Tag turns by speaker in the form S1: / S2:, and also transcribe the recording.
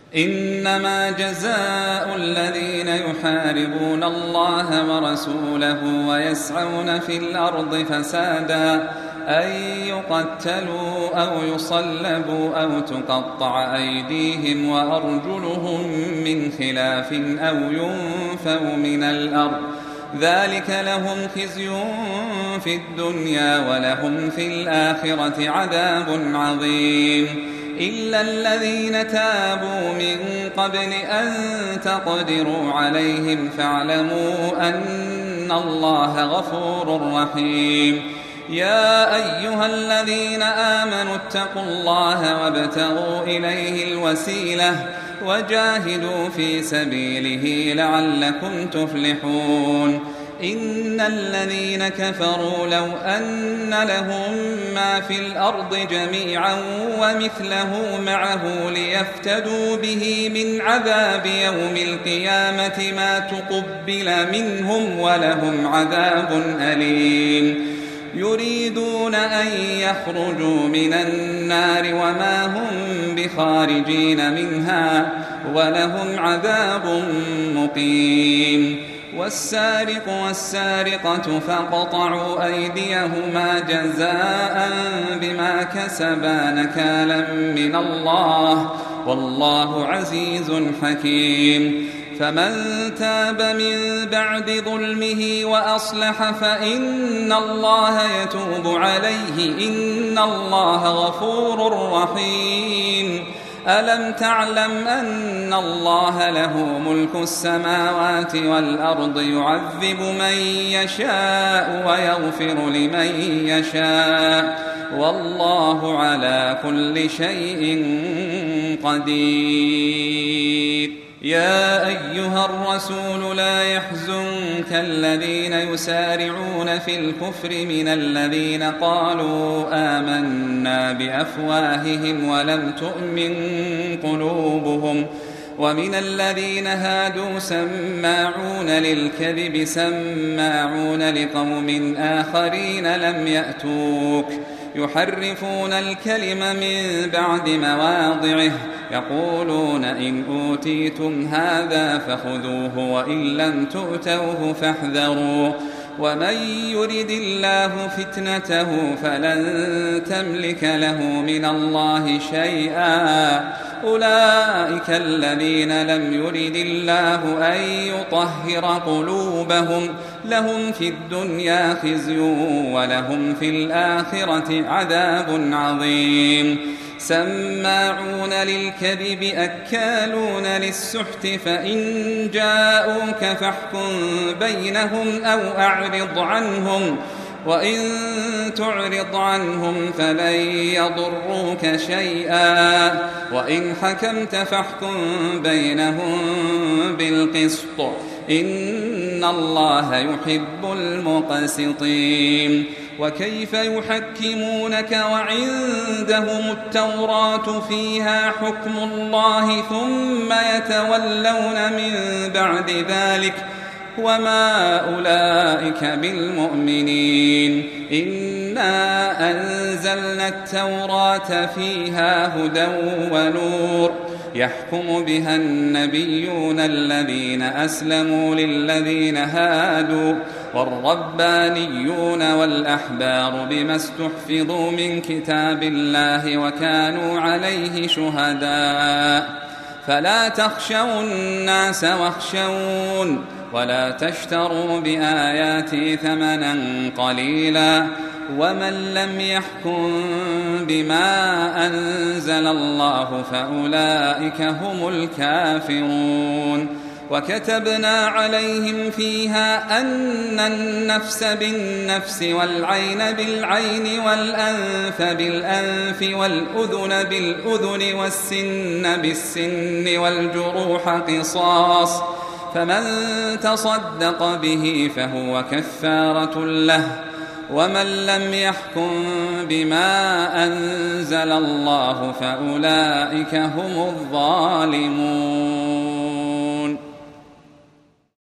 S1: إنما جزاء الذين يحاربون الله ورسوله ويسعون في الأرض فسادا أن يقتلوا أو يصلبوا أو تقطع أيديهم وأرجلهم من خلاف أو ينفوا من الأرض، ذلك لهم خزي في الدنيا ولهم في الآخرة عذاب عظيم. إلا الذين تابوا من قبل أن تقدروا عليهم فاعلموا أن الله غفور رحيم. يا أيها الذين آمنوا اتقوا الله وابتغوا إليه الوسيلة وجاهدوا في سبيله لعلكم تفلحون. إن الذين كفروا لو أن لهم ما في الأرض جميعا ومثله معه ليفتدوا به من عذاب يوم القيامة ما تقبل منهم ولهم عذاب أليم. يريدون أن يخرجوا من النار وما هم بخارجين منها ولهم عذاب مقيم. والسارق والسارقة فاقطعوا أيديهما جزاء بما كسبا نكالا من الله والله عزيز حكيم. فمن تاب من بعد ظلمه وأصلح فإن الله يتوب عليه إن الله غفور رحيم. ألم تعلم أن الله له ملك السماوات والأرض يعذب من يشاء ويغفر لمن يشاء والله على كل شيء قدير. يا أيها الرسول لا يحزنك الذين يسارعون في الكفر من الذين قالوا آمنا بأفواههم ولم تؤمن قلوبهم ومن الذين هادوا سماعون للكذب سماعون لقوم آخرين لم يأتوك يحرفون الكلم من بعد مواضعه يقولون إن أوتيتم هذا فخذوه وإن لم تؤتوه فاحذروا ومن يرد الله فتنته فلن تملك له من الله شيئا. أولئك الذين لم يرد الله أن يطهر قلوبهم لهم في الدنيا خزي ولهم في الآخرة عذاب عظيم. سماعون للكذب أكالون للسحت فإن جاءوك فاحكم بينهم أو أعرض عنهم وإن تعرض عنهم فلن يضروك شيئا وإن حكمت فاحكم بينهم بالقسط إن الله يحب المقسطين. وكيف يحكمونك وعندهم التوراة فيها حكم الله ثم يتولون من بعد ذلك وما أولئك بالمؤمنين. إنا أنزلنا التوراة فيها هدى ونور يحكم بها النبيون الذين أسلموا للذين هادوا والربانيون والأحبار بما استحفظوا من كتاب الله وكانوا عليه شهداء. فلا تخشوا الناس واخشون ولا تشتروا بآياتي ثمنا قليلا ومن لم يحكم بما أنزل الله فأولئك هم الكافرون. وكتبنا عليهم فيها أن النفس بالنفس والعين بالعين والأنف بالأنف والأذن بالأذن والسن بالسن والجروح قصاص فمن تصدق به فهو كفارة له ومن لم يحكم بما أنزل الله فأولئك هم الظالمون.